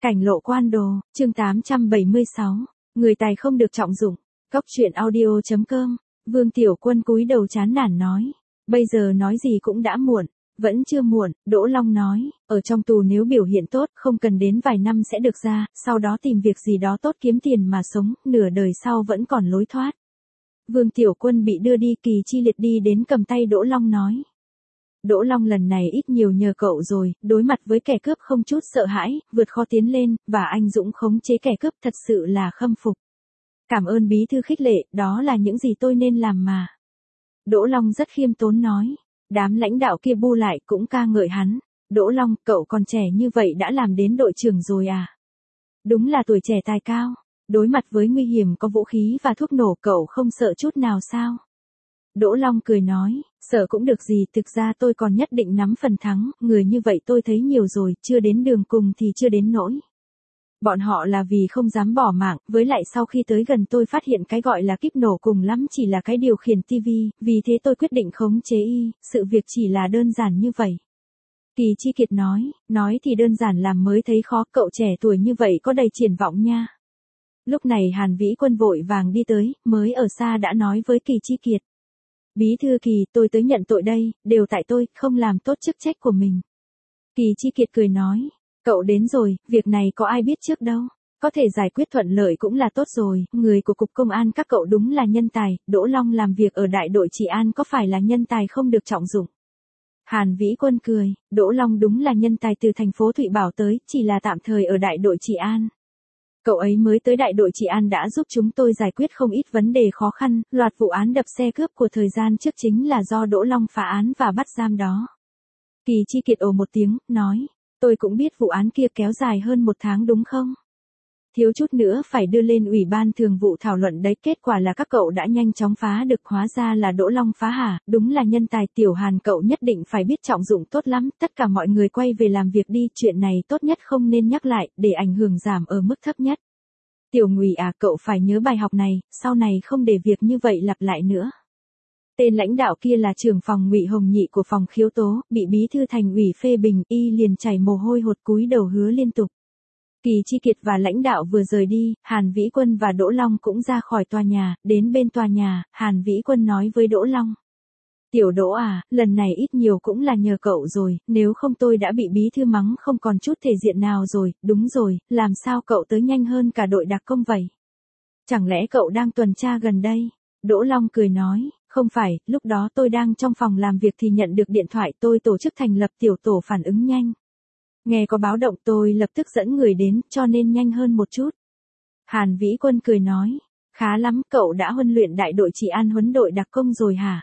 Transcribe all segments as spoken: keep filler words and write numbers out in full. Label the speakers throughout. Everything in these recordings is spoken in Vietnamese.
Speaker 1: Cảnh lộ quan đồ, chương tám trăm bảy mươi sáu, người tài không được trọng dụng. Cốc truyện audio chấm com, Vương Tiểu Quân cúi đầu chán nản nói. Bây giờ nói gì cũng đã muộn. Vẫn chưa muộn, Đỗ Long nói, ở trong tù nếu biểu hiện tốt không cần đến vài năm sẽ được ra, sau đó tìm việc gì đó tốt kiếm tiền mà sống, nửa đời sau vẫn còn lối thoát. Vương Tiểu Quân bị đưa đi, Kỳ Chi Liệt đi đến cầm tay Đỗ Long nói. Đỗ Long lần này ít nhiều nhờ cậu rồi, đối mặt với kẻ cướp không chút sợ hãi, vượt khó tiến lên, và anh dũng khống chế kẻ cướp thật sự là khâm phục. Cảm ơn bí thư khích lệ, đó là những gì tôi nên làm mà. Đỗ Long rất khiêm tốn nói. Đám lãnh đạo kia bu lại cũng ca ngợi hắn. Đỗ Long, cậu còn trẻ như vậy đã làm đến đội trưởng rồi à? Đúng là tuổi trẻ tài cao. Đối mặt với nguy hiểm có vũ khí và thuốc nổ cậu không sợ chút nào sao? Đỗ Long cười nói, sợ cũng được gì, thực ra tôi còn nhất định nắm phần thắng, người như vậy tôi thấy nhiều rồi, chưa đến đường cùng thì chưa đến nỗi. Bọn họ là vì không dám bỏ mạng, với lại sau khi tới gần tôi phát hiện cái gọi là kíp nổ cùng lắm chỉ là cái điều khiển tivi, vì thế tôi quyết định khống chế y, sự việc chỉ là đơn giản như vậy. Kỳ Chi Kiệt nói, nói thì đơn giản làm mới thấy khó, cậu trẻ tuổi như vậy có đầy triển vọng nha. Lúc này Hàn Vĩ Quân vội vàng đi tới, mới ở xa đã nói với Kỳ Chi Kiệt. Bí thư Kỳ, tôi tới nhận tội đây, đều tại tôi, không làm tốt chức trách của mình. Kỳ Chi Kiệt cười nói. Cậu đến rồi, việc này có ai biết trước đâu. Có thể giải quyết thuận lợi cũng là tốt rồi, người của Cục Công an các cậu đúng là nhân tài, Đỗ Long làm việc ở đại đội trị an có phải là nhân tài không được trọng dụng. Hàn Vĩ Quân cười, Đỗ Long đúng là nhân tài từ thành phố Thụy Bảo tới, chỉ là tạm thời ở đại đội trị an. Cậu ấy mới tới đại đội trị an đã giúp chúng tôi giải quyết không ít vấn đề khó khăn, loạt vụ án đập xe cướp của thời gian trước chính là do Đỗ Long phá án và bắt giam đó. Kỳ Chi Kiệt ồ một tiếng, nói. Tôi cũng biết vụ án kia kéo dài hơn một tháng đúng không? Thiếu chút nữa phải đưa lên ủy ban thường vụ thảo luận đấy, kết quả là các cậu đã nhanh chóng phá được, hóa ra là Đỗ Long phá hả, đúng là nhân tài. Tiểu Hàn cậu nhất định phải biết trọng dụng tốt lắm, tất cả mọi người quay về làm việc đi, chuyện này tốt nhất không nên nhắc lại, để ảnh hưởng giảm ở mức thấp nhất. Tiểu Ngụy à, cậu phải nhớ bài học này, sau này không để việc như vậy lặp lại nữa. Tên lãnh đạo kia là trưởng phòng Ngụy Hồng Nhị của phòng khiếu tố, bị bí thư thành ủy phê bình, y liền chảy mồ hôi hột cúi đầu hứa liên tục. Kỳ Chi Kiệt và lãnh đạo vừa rời đi, Hàn Vĩ Quân và Đỗ Long cũng ra khỏi tòa nhà, đến bên tòa nhà, Hàn Vĩ Quân nói với Đỗ Long. Tiểu Đỗ à, lần này ít nhiều cũng là nhờ cậu rồi, nếu không tôi đã bị bí thư mắng không còn chút thể diện nào rồi, đúng rồi, làm sao cậu tới nhanh hơn cả đội đặc công vậy? Chẳng lẽ cậu đang tuần tra gần đây? Đỗ Long cười nói. Không phải, lúc đó tôi đang trong phòng làm việc thì nhận được điện thoại, tôi tổ chức thành lập tiểu tổ phản ứng nhanh. Nghe có báo động tôi lập tức dẫn người đến, cho nên nhanh hơn một chút. Hàn Vĩ Quân cười nói, khá lắm, cậu đã huấn luyện đại đội trị an huấn đội đặc công rồi hả?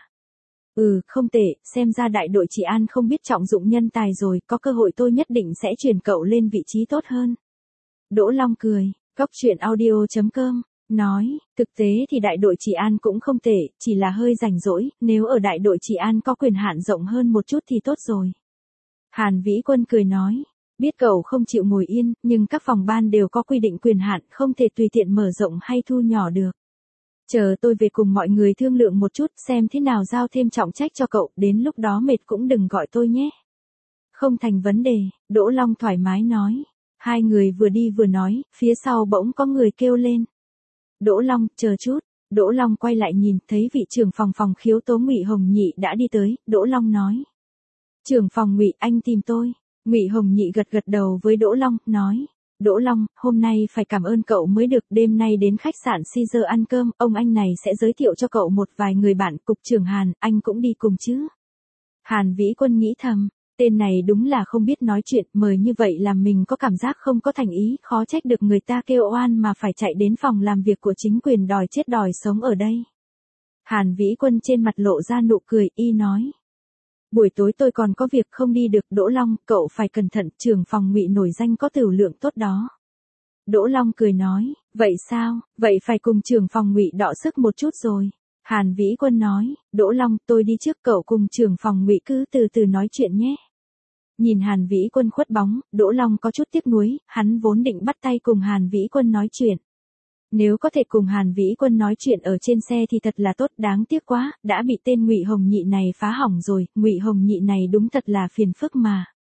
Speaker 1: Ừ, không tệ, xem ra đại đội trị an không biết trọng dụng nhân tài rồi, có cơ hội tôi nhất định sẽ chuyển cậu lên vị trí tốt hơn. Đỗ Long cười, cốc truyện audio chấm com. Nói, thực tế thì đại đội trị an cũng không tệ, chỉ là hơi rảnh rỗi, nếu ở đại đội trị an có quyền hạn rộng hơn một chút thì tốt rồi. Hàn Vĩ Quân cười nói, biết cậu không chịu ngồi yên, nhưng các phòng ban đều có quy định quyền hạn, không thể tùy tiện mở rộng hay thu nhỏ được. Chờ tôi về cùng mọi người thương lượng một chút xem thế nào giao thêm trọng trách cho cậu, đến lúc đó mệt cũng đừng gọi tôi nhé. Không thành vấn đề, Đỗ Long thoải mái nói. Hai người vừa đi vừa nói, phía sau bỗng có người kêu lên. Đỗ Long, chờ chút. Đỗ Long quay lại nhìn, thấy vị trưởng phòng phòng khiếu tố Ngụy Hồng Nhị đã đi tới, Đỗ Long nói. Trưởng phòng Ngụy, anh tìm tôi. Ngụy Hồng Nhị gật gật đầu với Đỗ Long, nói. Đỗ Long, hôm nay phải cảm ơn cậu mới được, đêm nay đến khách sạn Caesar ăn cơm, ông anh này sẽ giới thiệu cho cậu một vài người bạn, cục trưởng Hàn, anh cũng đi cùng chứ. Hàn Vĩ Quân nghĩ thầm. Tên này đúng là không biết nói chuyện, mời như vậy làm mình có cảm giác không có thành ý, khó trách được người ta kêu oan mà phải chạy đến phòng làm việc của chính quyền đòi chết đòi sống ở đây. Hàn Vĩ Quân trên mặt lộ ra nụ cười, y nói. Buổi tối tôi còn có việc không đi được, Đỗ Long, cậu phải cẩn thận, trưởng phòng Ngụy nổi danh có tửu lượng tốt đó. Đỗ Long cười nói, vậy sao, vậy phải cùng trưởng phòng Ngụy đọ sức một chút rồi. Hàn Vĩ Quân nói, Đỗ Long, tôi đi trước, cậu cùng trưởng phòng Ngụy cứ từ từ nói chuyện nhé. Nhìn Hàn Vĩ Quân khuất bóng, Đỗ Long có chút tiếc nuối, hắn vốn định bắt tay cùng Hàn Vĩ Quân nói chuyện. Nếu có thể cùng Hàn Vĩ Quân nói chuyện ở trên xe thì thật là tốt, đáng tiếc quá, đã bị tên Ngụy Hồng Nhị này phá hỏng rồi, Ngụy Hồng Nhị này đúng thật là phiền phức mà.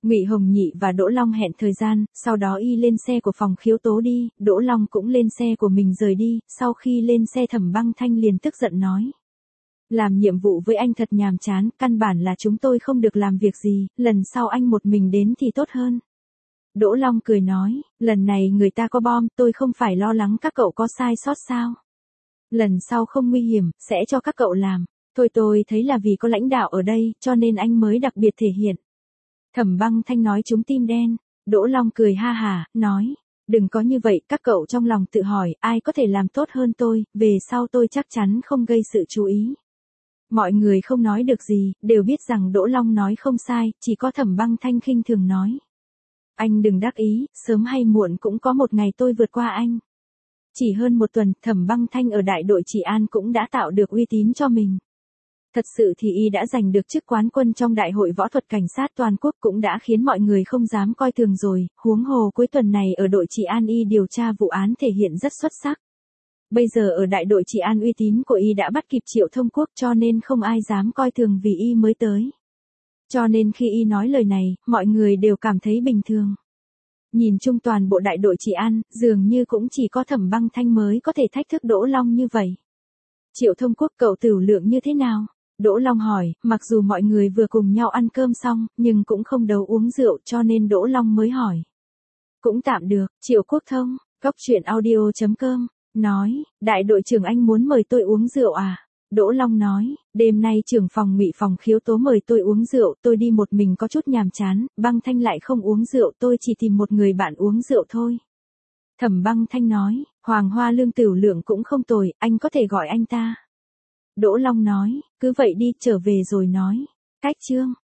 Speaker 1: Ngụy Hồng Nhị và Đỗ Long hẹn thời gian, sau đó y lên xe của phòng khiếu tố đi, Đỗ Long cũng lên xe của mình rời đi, sau khi lên xe Thẩm Băng Thanh liền tức giận nói. Làm nhiệm vụ với anh thật nhàm chán, căn bản là chúng tôi không được làm việc gì, lần sau anh một mình đến thì tốt hơn. Đỗ Long cười nói, lần này người ta có bom, tôi không phải lo lắng các cậu có sai sót sao. Lần sau không nguy hiểm, sẽ cho các cậu làm. Thôi tôi thấy là vì có lãnh đạo ở đây, cho nên anh mới đặc biệt thể hiện. Thẩm Băng Thanh nói trúng tim đen. Đỗ Long cười ha hả, nói, đừng có như vậy, các cậu trong lòng tự hỏi, ai có thể làm tốt hơn tôi, về sau tôi chắc chắn không gây sự chú ý. Mọi người không nói được gì, đều biết rằng Đỗ Long nói không sai, chỉ có Thẩm Băng Thanh khinh thường nói. Anh đừng đắc ý, sớm hay muộn cũng có một ngày tôi vượt qua anh. Chỉ hơn một tuần, Thẩm Băng Thanh ở đại đội Trị An cũng đã tạo được uy tín cho mình. Thật sự thì y đã giành được chức quán quân trong đại hội võ thuật cảnh sát toàn quốc cũng đã khiến mọi người không dám coi thường rồi, huống hồ cuối tuần này ở đội Trị An y điều tra vụ án thể hiện rất xuất sắc. Bây giờ ở đại đội Trị An uy tín của y đã bắt kịp Triệu Thông Quốc cho nên không ai dám coi thường vì y mới tới. Cho nên khi y nói lời này, mọi người đều cảm thấy bình thường. Nhìn chung toàn bộ đại đội Trị An, dường như cũng chỉ có Thẩm Băng Thanh mới có thể thách thức Đỗ Long như vậy. Triệu Thông Quốc cậu tửu lượng như thế nào? Đỗ Long hỏi, mặc dù mọi người vừa cùng nhau ăn cơm xong, nhưng cũng không đấu uống rượu cho nên Đỗ Long mới hỏi. Cũng tạm được, Triệu Quốc Thông, góc truyện audio chấm com, nói, đại đội trưởng anh muốn mời tôi uống rượu à? Đỗ Long nói, đêm nay trưởng phòng Ngụy phòng khiếu tố mời tôi uống rượu, tôi đi một mình có chút nhàm chán, Băng Thanh lại không uống rượu, tôi chỉ tìm một người bạn uống rượu thôi. Thẩm Băng Thanh nói, Hoàng Hoa Lương tửu lượng cũng không tồi, anh có thể gọi anh ta. Đỗ Long nói, cứ vậy đi, trở về rồi nói. Cách chương